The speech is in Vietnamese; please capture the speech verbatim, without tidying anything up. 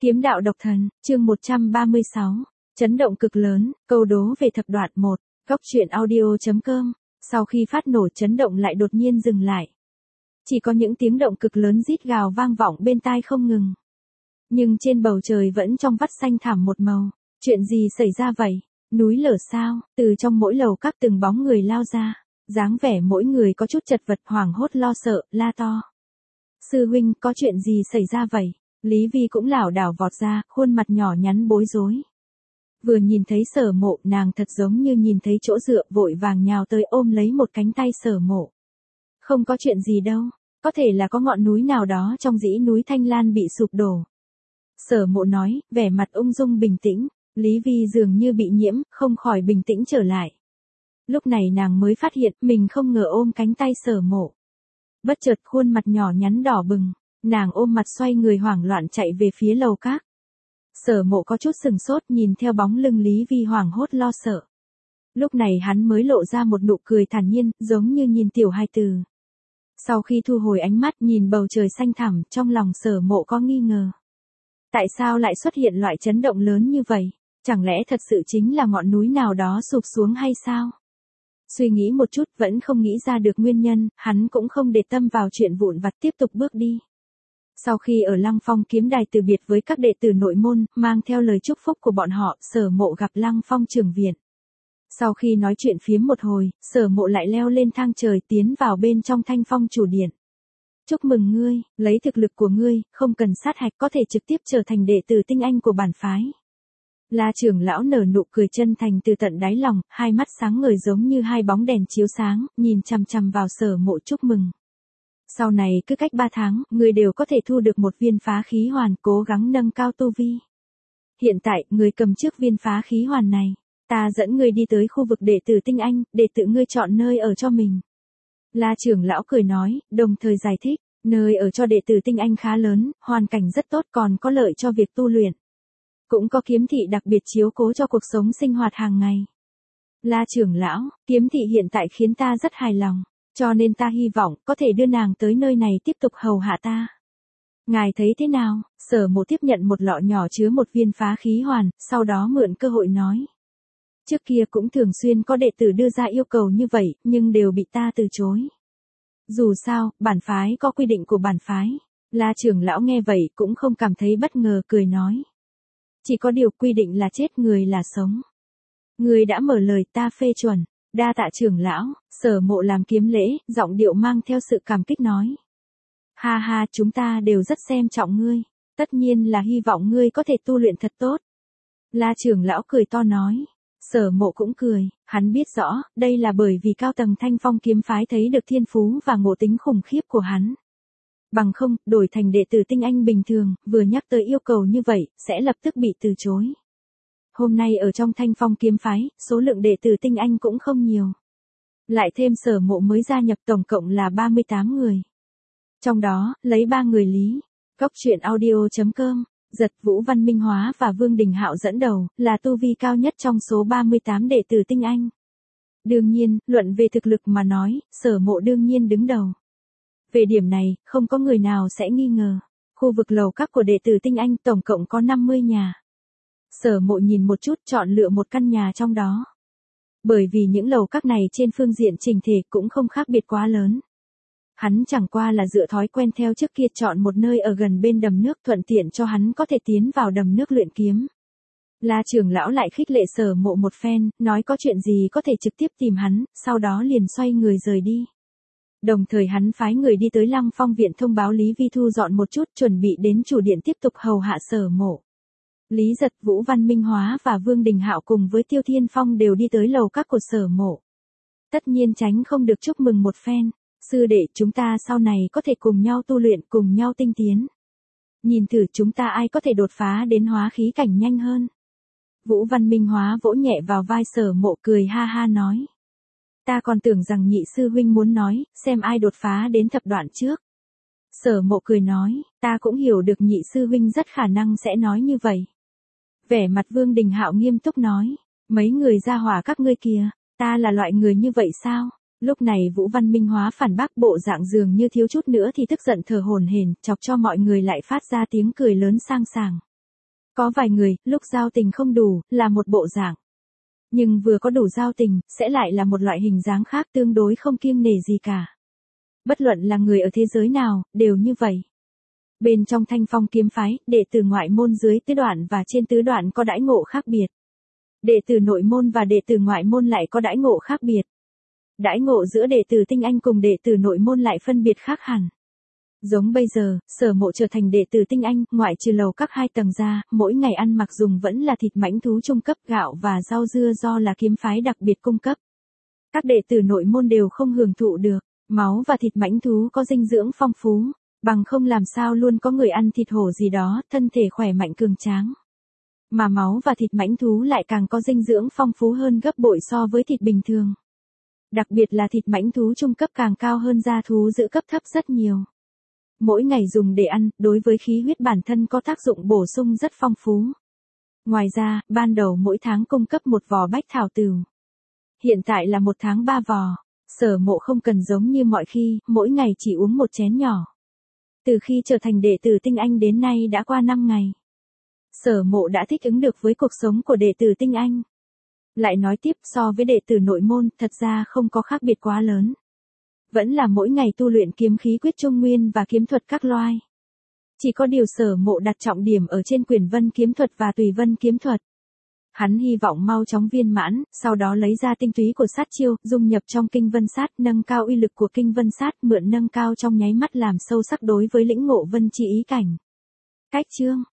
Kiếm đạo độc thần, chương một trăm ba mươi sáu. Chấn động cực lớn, câu đố về thập đoạn một. Góc truyện audio.com. Sau khi phát nổ chấn động lại đột nhiên dừng lại. Chỉ có những tiếng động cực lớn rít gào vang vọng bên tai không ngừng. Nhưng trên bầu trời vẫn trong vắt xanh thẳm một màu. Chuyện gì xảy ra vậy? Núi lở sao? Từ trong mỗi lầu các từng bóng người lao ra. Dáng vẻ mỗi người có chút chật vật, hoảng hốt lo sợ, la to. Sư huynh, có chuyện gì xảy ra vậy? Lý Vi cũng lảo đảo vọt ra, khuôn mặt nhỏ nhắn bối rối. Vừa nhìn thấy Sở Mộ, nàng thật giống như nhìn thấy chỗ dựa, vội vàng nhào tới ôm lấy một cánh tay Sở Mộ. Không có chuyện gì đâu, có thể là có ngọn núi nào đó trong dãy núi Thanh Lan bị sụp đổ. Sở Mộ nói, vẻ mặt ung dung bình tĩnh. Lý Vi dường như bị nhiễm, không khỏi bình tĩnh trở lại. Lúc này nàng mới phát hiện mình không ngờ ôm cánh tay Sở Mộ. Bất chợt khuôn mặt nhỏ nhắn đỏ bừng. Nàng ôm mặt xoay người hoảng loạn chạy về phía lầu các. Sở Mộ có chút sừng sốt nhìn theo bóng lưng Lý Vi hoảng hốt lo sợ. Lúc này hắn mới lộ ra một nụ cười thản nhiên, giống như nhìn tiểu hài tử. Sau khi thu hồi ánh mắt nhìn bầu trời xanh thẳm, trong lòng Sở Mộ có nghi ngờ. Tại sao lại xuất hiện loại chấn động lớn như vậy? Chẳng lẽ thật sự chính là ngọn núi nào đó sụp xuống hay sao? Suy nghĩ một chút vẫn không nghĩ ra được nguyên nhân, hắn cũng không để tâm vào chuyện vụn vặt tiếp tục bước đi. Sau khi ở Lăng Phong kiếm đài từ biệt với các đệ tử nội môn, mang theo lời chúc phúc của bọn họ, Sở Mộ gặp Lăng Phong trưởng viện. Sau khi nói chuyện phiếm một hồi, Sở Mộ lại leo lên thang trời tiến vào bên trong Thanh Phong chủ điện. Chúc mừng ngươi, lấy thực lực của ngươi, không cần sát hạch có thể trực tiếp trở thành đệ tử tinh anh của bản phái. La trưởng lão nở nụ cười chân thành từ tận đáy lòng, hai mắt sáng ngời giống như hai bóng đèn chiếu sáng, nhìn chằm chằm vào Sở Mộ chúc mừng. Sau này cứ cách ba tháng, người đều có thể thu được một viên phá khí hoàn, cố gắng nâng cao tu vi. Hiện tại, người cầm trước viên phá khí hoàn này. Ta dẫn người đi tới khu vực đệ tử tinh anh, để tự ngươi chọn nơi ở cho mình. La trưởng lão cười nói, đồng thời giải thích, nơi ở cho đệ tử tinh anh khá lớn, hoàn cảnh rất tốt còn có lợi cho việc tu luyện. Cũng có kiếm thị đặc biệt chiếu cố cho cuộc sống sinh hoạt hàng ngày. La trưởng lão, kiếm thị hiện tại khiến ta rất hài lòng. Cho nên ta hy vọng có thể đưa nàng tới nơi này tiếp tục hầu hạ ta. Ngài thấy thế nào? Sở Mộ tiếp nhận một lọ nhỏ chứa một viên phá khí hoàn, sau đó mượn cơ hội nói. Trước kia cũng thường xuyên có đệ tử đưa ra yêu cầu như vậy, nhưng đều bị ta từ chối. Dù sao, bản phái có quy định của bản phái. La trưởng lão nghe vậy cũng không cảm thấy bất ngờ, cười nói. Chỉ có điều quy định là chết người là sống. Người đã mở lời, ta phê chuẩn. Đa tạ trưởng lão. Sở Mộ làm kiếm lễ, giọng điệu mang theo sự cảm kích nói. Ha ha, chúng ta đều rất xem trọng ngươi. Tất nhiên là hy vọng ngươi có thể tu luyện thật tốt. La trưởng lão cười to nói. Sở Mộ cũng cười, hắn biết rõ, đây là bởi vì cao tầng Thanh Phong kiếm phái thấy được thiên phú và ngộ tính khủng khiếp của hắn. Bằng không, đổi thành đệ tử tinh anh bình thường, vừa nhắc tới yêu cầu như vậy, sẽ lập tức bị từ chối. Hôm nay ở trong Thanh Phong kiếm phái, số lượng đệ tử tinh anh cũng không nhiều. Lại thêm Sở Mộ mới gia nhập tổng cộng là ba mươi tám người. Trong đó, lấy ba người Lý. Góc truyện audio.com, Giật Vũ Văn Minh Hóa và Vương Đình Hạo dẫn đầu, là tu vi cao nhất trong số ba mươi tám đệ tử tinh anh. Đương nhiên, luận về thực lực mà nói, Sở Mộ đương nhiên đứng đầu. Về điểm này, không có người nào sẽ nghi ngờ. Khu vực lầu các của đệ tử tinh anh tổng cộng có năm mươi nhà. Sở Mộ nhìn một chút chọn lựa một căn nhà trong đó. Bởi vì những lầu các này trên phương diện chỉnh thể cũng không khác biệt quá lớn. Hắn chẳng qua là dựa thói quen theo trước kia chọn một nơi ở gần bên đầm nước thuận tiện cho hắn có thể tiến vào đầm nước luyện kiếm. La trưởng lão lại khích lệ Sở Mộ một phen, nói có chuyện gì có thể trực tiếp tìm hắn, sau đó liền xoay người rời đi. Đồng thời hắn phái người đi tới Lăng Phong viện thông báo Lý Vi thu dọn một chút chuẩn bị đến chủ điện tiếp tục hầu hạ Sở Mộ. Lý Giật Vũ Văn Minh Hóa và Vương Đình Hạo cùng với Tiêu Thiên Phong đều đi tới lầu các của Sở Mộ. Tất nhiên tránh không được chúc mừng một phen. Sư đệ, chúng ta sau này có thể cùng nhau tu luyện, cùng nhau tinh tiến. Nhìn thử chúng ta ai có thể đột phá đến hóa khí cảnh nhanh hơn. Vũ Văn Minh Hóa vỗ nhẹ vào vai Sở Mộ cười ha ha nói. Ta còn tưởng rằng nhị sư huynh muốn nói, xem ai đột phá đến thập đoạn trước. Sở Mộ cười nói, ta cũng hiểu được nhị sư huynh rất khả năng sẽ nói như vậy. Vẻ mặt Vương Đình Hạo nghiêm túc nói, mấy người gia hỏa các ngươi kìa, ta là loại người như vậy sao? Lúc này Vũ Văn Minh Hóa phản bác bộ dạng dường như thiếu chút nữa thì tức giận thở hổn hển, chọc cho mọi người lại phát ra tiếng cười lớn sang sảng. Có vài người, lúc giao tình không đủ, là một bộ dạng. Nhưng vừa có đủ giao tình, sẽ lại là một loại hình dáng khác tương đối không kiêng nể gì cả. Bất luận là người ở thế giới nào, đều như vậy. Bên trong Thanh Phong kiếm phái, đệ tử ngoại môn dưới tứ đoạn và trên tứ đoạn có đãi ngộ khác biệt. Đệ tử nội môn và đệ tử ngoại môn lại có đãi ngộ khác biệt. Đãi ngộ giữa đệ tử tinh anh cùng đệ tử nội môn lại phân biệt khác hẳn. Giống bây giờ, Sở Mộ trở thành đệ tử tinh anh, ngoại trừ lầu các hai tầng ra, mỗi ngày ăn mặc dùng vẫn là thịt mãnh thú trung cấp, gạo và rau dưa do là kiếm phái đặc biệt cung cấp. Các đệ tử nội môn đều không hưởng thụ được, máu và thịt mãnh thú có dinh dưỡng phong phú, bằng không làm sao luôn có người ăn thịt hổ gì đó, thân thể khỏe mạnh cường tráng. Mà máu và thịt mãnh thú lại càng có dinh dưỡng phong phú hơn gấp bội so với thịt bình thường. Đặc biệt là thịt mãnh thú trung cấp càng cao hơn gia thú giữ cấp thấp rất nhiều. Mỗi ngày dùng để ăn, đối với khí huyết bản thân có tác dụng bổ sung rất phong phú. Ngoài ra, ban đầu mỗi tháng cung cấp một vò bách thảo tửu. Hiện tại là một tháng ba vò. Sở Mộ không cần giống như mọi khi, mỗi ngày chỉ uống một chén nhỏ. Từ khi trở thành đệ tử tinh anh đến nay đã qua năm ngày. Sở Mộ đã thích ứng được với cuộc sống của đệ tử tinh anh. Lại nói tiếp, so với đệ tử nội môn, thật ra không có khác biệt quá lớn. Vẫn là mỗi ngày tu luyện kiếm khí quyết trung nguyên và kiếm thuật các loài. Chỉ có điều Sở Mộ đặt trọng điểm ở trên Quyền Vân kiếm thuật và Tùy Vân kiếm thuật. Hắn hy vọng mau chóng viên mãn, sau đó lấy ra tinh túy của sát chiêu, dung nhập trong kinh vân sát, nâng cao uy lực của kinh vân sát, mượn nâng cao trong nháy mắt làm sâu sắc đối với lĩnh ngộ vân chi ý cảnh. Cách chương